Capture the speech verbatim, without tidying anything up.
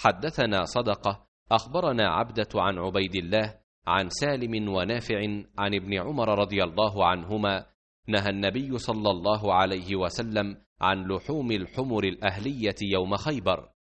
حدثنا صدقة أخبرنا عبدة عن عبيد الله عن سالم ونافع عن ابن عمر رضي الله عنهما نهى النبي صلى الله عليه وسلم عن لحوم الحمر الأهلية يوم خيبر،